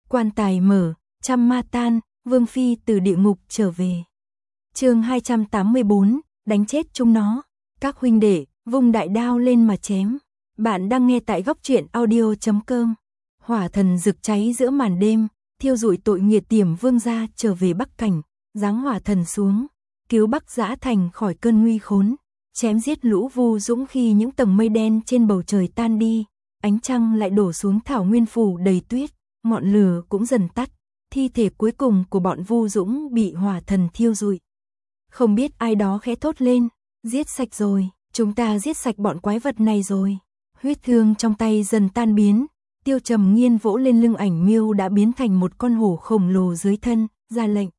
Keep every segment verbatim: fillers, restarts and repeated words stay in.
Quan tài mở, trăm ma tan, Vương phi từ địa ngục trở về. Chương hai trăm tám mươi bốn, đánh chết chúng nó. Các huynh đệ, vung đại đao lên mà chém. Bạn đang nghe tại góc truyện audio chấm com. Hỏa thần rực cháy giữa màn đêm, thiêu rụi tội nghiệt tiềm vương gia trở về Bắc Cảnh, giáng hỏa thần xuống, cứu Bắc Dã Thành khỏi cơn nguy khốn, chém giết lũ vu dũng khi những tầng mây đen trên bầu trời tan đi, ánh trăng lại đổ xuống thảo nguyên phủ đầy tuyết, ngọn lửa cũng dần tắt, thi thể cuối cùng của bọn vu dũng bị hỏa thần thiêu rụi. Không biết ai đó khẽ thốt lên, giết sạch rồi, chúng ta giết sạch bọn quái vật này rồi. Huyết thương trong tay dần tan biến, Tiêu Trầm Nghiên vỗ lên lưng Ảnh Miêu đã biến thành một con hổ khổng lồ dưới thân, ra lệnh.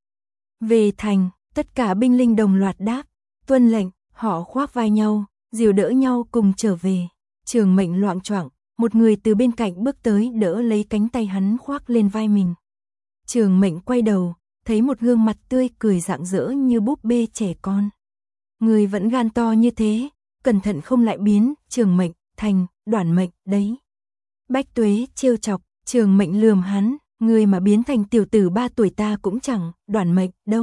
Về thành, tất cả binh linh đồng loạt đáp, tuân lệnh, họ khoác vai nhau, dìu đỡ nhau cùng trở về. Trường Mệnh loạng choạng, một người từ bên cạnh bước tới đỡ lấy cánh tay hắn khoác lên vai mình. Trường Mệnh quay đầu, thấy một gương mặt tươi cười rạng rỡ như búp bê trẻ con. Người vẫn gan to như thế, cẩn thận không lại biến, Trường Mệnh, thành, Đoản Mệnh, đấy. Bách Tuế trêu chọc, Trường Mệnh lườm hắn, người mà biến thành tiểu tử ba tuổi ta cũng chẳng, Đoản Mệnh, đâu.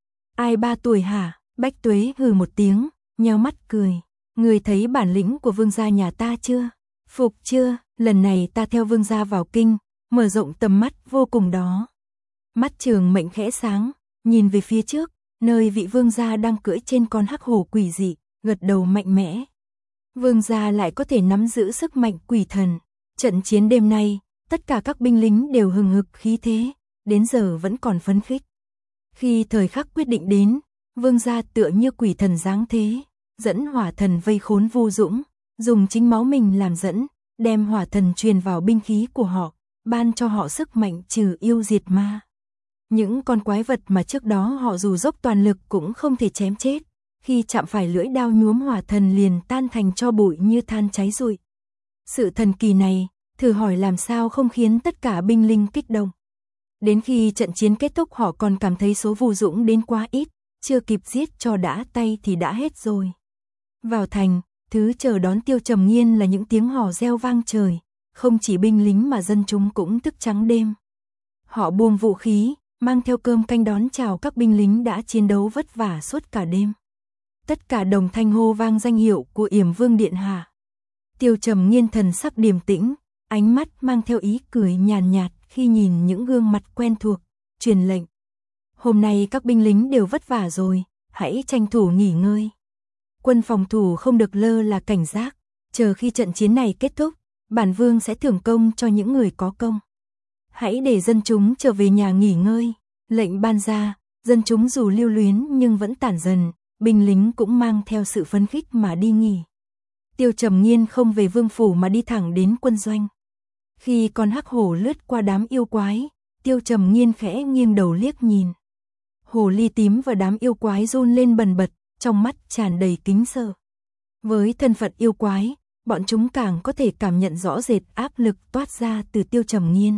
Ai ba tuổi hả? Bách Tuế hừ một tiếng, nheo mắt cười. Người thấy bản lĩnh của vương gia nhà ta chưa? Phục chưa? Lần này ta theo vương gia vào kinh, mở rộng tầm mắt vô cùng đó. Mắt Trường Mệnh khẽ sáng, nhìn về phía trước, nơi vị vương gia đang cưỡi trên con hắc hổ quỷ dị, gật đầu mạnh mẽ. Vương gia lại có thể nắm giữ sức mạnh quỷ thần. Trận chiến đêm nay, tất cả các binh lính đều hừng hực khí thế, đến giờ vẫn còn phấn khích. Khi thời khắc quyết định đến, vương gia tựa như quỷ thần giáng thế, dẫn hỏa thần vây khốn vu dũng, dùng chính máu mình làm dẫn, đem hỏa thần truyền vào binh khí của họ, ban cho họ sức mạnh trừ yêu diệt ma. Những con quái vật mà trước đó họ dù dốc toàn lực cũng không thể chém chết, khi chạm phải lưỡi đao nhuốm hỏa thần liền tan thành tro bụi như than cháy rụi. Sự thần kỳ này, thử hỏi làm sao không khiến tất cả binh linh kích động. Đến khi trận chiến kết thúc họ còn cảm thấy số vu dũng đến quá ít, chưa kịp giết cho đã tay thì đã hết rồi. Vào thành, thứ chờ đón Tiêu Trầm Nghiên là những tiếng hò reo vang trời, không chỉ binh lính mà dân chúng cũng thức trắng đêm. Họ buông vũ khí, mang theo cơm canh đón chào các binh lính đã chiến đấu vất vả suốt cả đêm. Tất cả đồng thanh hô vang danh hiệu của Yểm Vương điện hạ. Tiêu Trầm Nghiên thần sắc điềm tĩnh, ánh mắt mang theo ý cười nhàn nhạt khi nhìn những gương mặt quen thuộc, truyền lệnh. Hôm nay các binh lính đều vất vả rồi, hãy tranh thủ nghỉ ngơi. Quân phòng thủ không được lơ là cảnh giác, chờ khi trận chiến này kết thúc, bản vương sẽ thưởng công cho những người có công. Hãy để dân chúng trở về nhà nghỉ ngơi, lệnh ban ra, dân chúng dù lưu luyến nhưng vẫn tản dần, binh lính cũng mang theo sự phấn khích mà đi nghỉ. Tiêu Trầm Nghiên không về vương phủ mà đi thẳng đến quân doanh. Khi con hắc hổ lướt qua đám yêu quái, Tiêu Trầm Nghiên khẽ nghiêng đầu liếc nhìn. Hồ ly tím và đám yêu quái run lên bần bật, trong mắt tràn đầy kính sợ. Với thân phận yêu quái, bọn chúng càng có thể cảm nhận rõ rệt áp lực toát ra từ Tiêu Trầm Nghiên.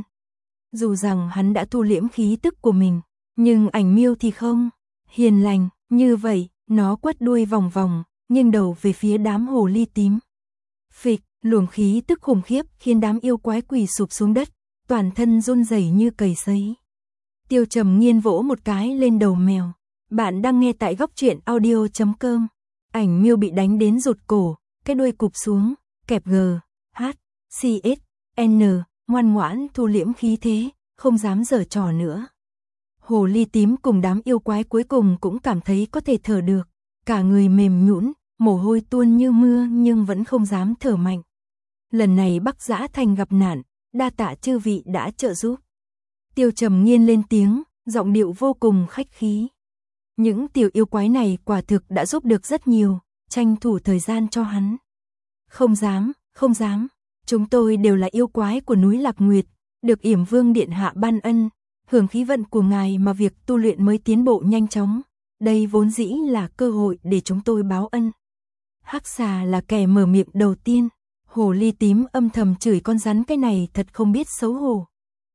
Dù rằng hắn đã thu liễm khí tức của mình, nhưng Ảnh Miêu thì không, hiền lành, như vậy, nó quất đuôi vòng vòng, nghiêng đầu về phía đám hồ ly tím. Phịch, luồng khí tức khủng khiếp khiến đám yêu quái quỳ sụp xuống đất, toàn thân run rẩy như cầy sấy. Tiêu Trầm Nghiên vỗ một cái lên đầu mèo. Bạn đang nghe tại góc truyện audio chấm com. Ảnh Miêu bị đánh đến rụt cổ, cái đuôi cụp xuống, kẹp G, H, C, S, N, ngoan ngoãn thu liễm khí thế, không dám giở trò nữa. Hồ ly tím cùng đám yêu quái cuối cùng cũng cảm thấy có thể thở được, cả người mềm nhũn, mồ hôi tuôn như mưa nhưng vẫn không dám thở mạnh. Lần này Bắc Dã Thành gặp nạn, đa tạ chư vị đã trợ giúp. Tiêu Trầm Nghiên lên tiếng, giọng điệu vô cùng khách khí. Những tiểu yêu quái này quả thực đã giúp được rất nhiều, tranh thủ thời gian cho hắn. Không dám, không dám, chúng tôi đều là yêu quái của núi Lạc Nguyệt, được Yểm Vương điện hạ ban ân, hưởng khí vận của ngài mà việc tu luyện mới tiến bộ nhanh chóng. Đây vốn dĩ là cơ hội để chúng tôi báo ân. Hắc xà là kẻ mở miệng đầu tiên, hồ ly tím âm thầm chửi con rắn cái này thật không biết xấu hổ.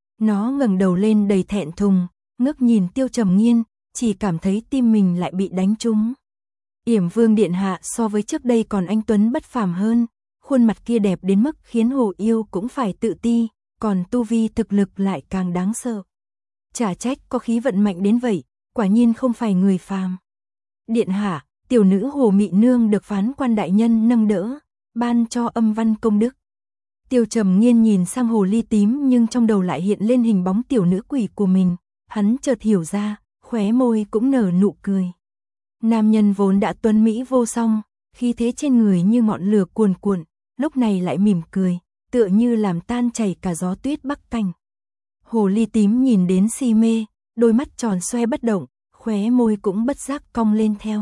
Nó ngẩng đầu lên đầy thẹn thùng, ngước nhìn Tiêu Trầm Nghiên, chỉ cảm thấy tim mình lại bị đánh trúng. Yểm Vương điện hạ so với trước đây còn anh tuấn bất phàm hơn, khuôn mặt kia đẹp đến mức khiến hồ yêu cũng phải tự ti, còn tu vi thực lực lại càng đáng sợ. Chả trách có khí vận mạnh đến vậy, quả nhiên không phải người phàm. Điện hạ, tiểu nữ Hồ Mị Nương được phán quan đại nhân nâng đỡ, ban cho âm văn công đức. Tiêu Trầm Nghiên nhìn sang hồ ly tím nhưng trong đầu lại hiện lên hình bóng tiểu nữ quỷ của mình, hắn chợt hiểu ra, khóe môi cũng nở nụ cười. Nam nhân vốn đã tuấn mỹ vô song, khí thế trên người như ngọn lửa cuồn cuộn, lúc này lại mỉm cười, tựa như làm tan chảy cả gió tuyết Bắc Cảnh. Hồ ly tím nhìn đến si mê, đôi mắt tròn xoe bất động, khóe môi cũng bất giác cong lên theo.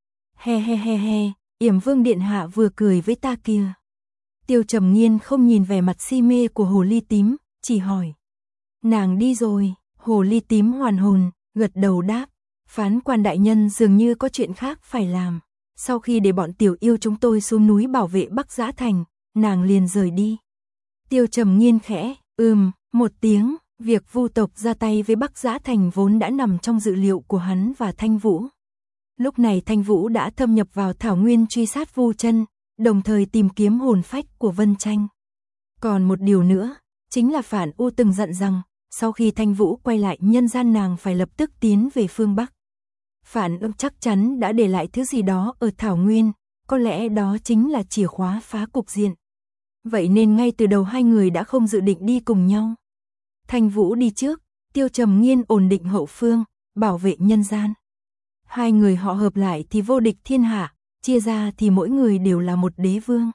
He he he he, Yểm Vương điện hạ vừa cười với ta kìa. Tiêu Trầm Nghiên không nhìn vẻ mặt si mê của hồ ly tím, chỉ hỏi. Nàng đi rồi, hồ ly tím hoàn hồn, gật đầu đáp. Phán quan đại nhân dường như có chuyện khác phải làm. Sau khi để bọn tiểu yêu chúng tôi xuống núi bảo vệ Bắc Giã Thành, nàng liền rời đi. Tiêu Trầm Nghiên khẽ, ừm, một tiếng, việc Vu tộc ra tay với Bắc Giã Thành vốn đã nằm trong dự liệu của hắn và Thanh Vũ. Lúc này Thanh Vũ đã thâm nhập vào thảo nguyên truy sát Vu Chân, đồng thời tìm kiếm hồn phách của Vân Tranh. Còn một điều nữa, chính là Phản U từng dặn rằng, sau khi Thanh Vũ quay lại nhân gian nàng phải lập tức tiến về phương Bắc. Phản U chắc chắn đã để lại thứ gì đó ở thảo nguyên, có lẽ đó chính là chìa khóa phá cục diện. Vậy nên ngay từ đầu hai người đã không dự định đi cùng nhau. Thanh Vũ đi trước, Tiêu Trầm Nghiên ổn định hậu phương, bảo vệ nhân gian. Hai người họ hợp lại thì vô địch thiên hạ, chia ra thì mỗi người đều là một đế vương.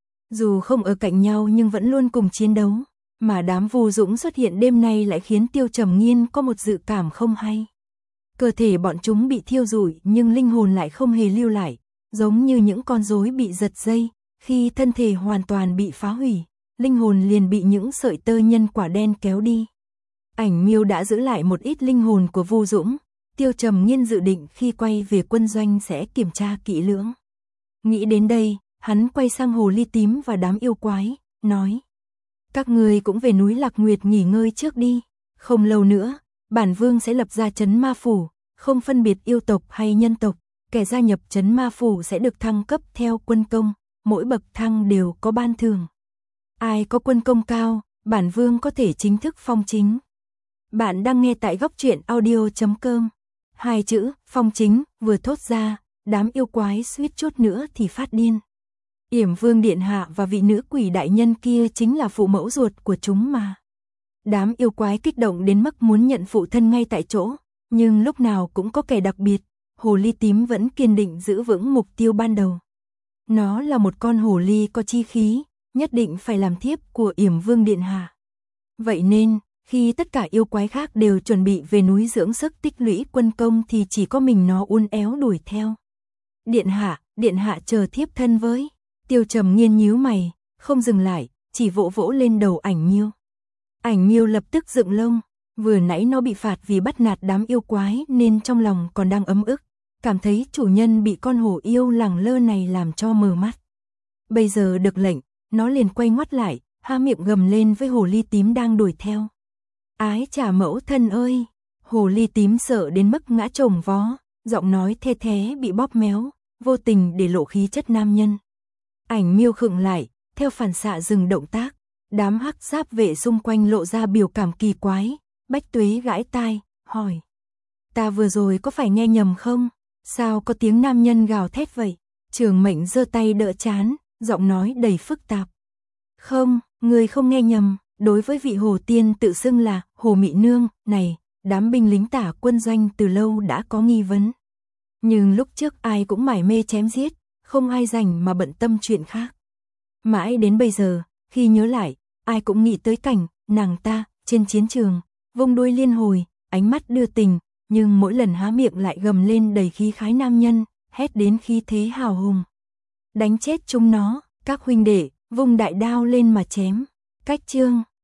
Dù không ở cạnh nhau nhưng vẫn luôn cùng chiến đấu, mà đám Vu Dũng xuất hiện đêm nay lại khiến Tiêu Trầm Nghiên có một dự cảm không hay. Cơ thể bọn chúng bị thiêu rụi nhưng linh hồn lại không hề lưu lại, giống như những con rối bị giật dây, khi thân thể hoàn toàn bị phá hủy, linh hồn liền bị những sợi tơ nhân quả đen kéo đi. Ảnh Miêu đã giữ lại một ít linh hồn của Vu Dũng, Tiêu Trầm Nghiên dự định khi quay về quân doanh sẽ kiểm tra kỹ lưỡng. Nghĩ đến đây, hắn quay sang hồ ly tím và đám yêu quái, nói: các người cũng về núi Lạc Nguyệt nghỉ ngơi trước đi, không lâu nữa, bản vương sẽ lập ra trấn ma phủ, không phân biệt yêu tộc hay nhân tộc, kẻ gia nhập trấn ma phủ sẽ được thăng cấp theo quân công, mỗi bậc thăng đều có ban thưởng. Ai có quân công cao, bản vương có thể chính thức phong chính. Bạn đang nghe tại góc truyện audio chấm com. Hai chữ phong chính vừa thốt ra, đám yêu quái suýt chút nữa thì phát điên. Yểm Vương điện hạ và vị nữ quỷ đại nhân kia chính là phụ mẫu ruột của chúng mà. Đám yêu quái kích động đến mức muốn nhận phụ thân ngay tại chỗ, nhưng lúc nào cũng có kẻ đặc biệt, hồ ly tím vẫn kiên định giữ vững mục tiêu ban đầu. Nó là một con hồ ly có chi khí, nhất định phải làm thiếp của Yểm Vương điện hạ. Vậy nên, khi tất cả yêu quái khác đều chuẩn bị về núi dưỡng sức tích lũy quân công thì chỉ có mình nó uốn éo đuổi theo. Điện hạ, điện hạ chờ thiếp thân với. Tiêu Trầm Nghiên nhíu mày, không dừng lại, chỉ vỗ vỗ lên đầu Ảnh Miêu. Ảnh Miêu lập tức dựng lông, vừa nãy nó bị phạt vì bắt nạt đám yêu quái nên trong lòng còn đang ấm ức, cảm thấy chủ nhân bị con hổ yêu lẳng lơ này làm cho mờ mắt. Bây giờ được lệnh, nó liền quay ngoắt lại, há miệng gầm lên với hồ ly tím đang đuổi theo. Ái chà mẫu thân ơi! Hồ ly tím sợ đến mức ngã chồng vó, giọng nói the thé bị bóp méo, vô tình để lộ khí chất nam nhân. Ảnh Miêu khựng lại, theo phản xạ dừng động tác, đám hắc giáp vệ xung quanh lộ ra biểu cảm kỳ quái, Bách Tuế gãi tai, hỏi. Ta vừa rồi có phải nghe nhầm không? Sao có tiếng nam nhân gào thét vậy? Trường Mệnh giơ tay đỡ chán, giọng nói đầy phức tạp. Không, người không nghe nhầm, đối với vị hồ tiên tự xưng là Hồ Mị Nương này, đám binh lính tả quân doanh từ lâu đã có nghi vấn. Nhưng lúc trước ai cũng mải mê chém giết, không ai rảnh mà bận tâm chuyện khác. Mãi đến bây giờ, khi nhớ lại, ai cũng nghĩ tới cảnh nàng ta trên chiến trường, vung đuôi liên hồi, ánh mắt đưa tình, nhưng mỗi lần há miệng lại gầm lên đầy khí khái nam nhân, hét đến khí thế hào hùng. Đánh chết chúng nó, các huynh đệ, vung đại đao lên mà chém. Cách chương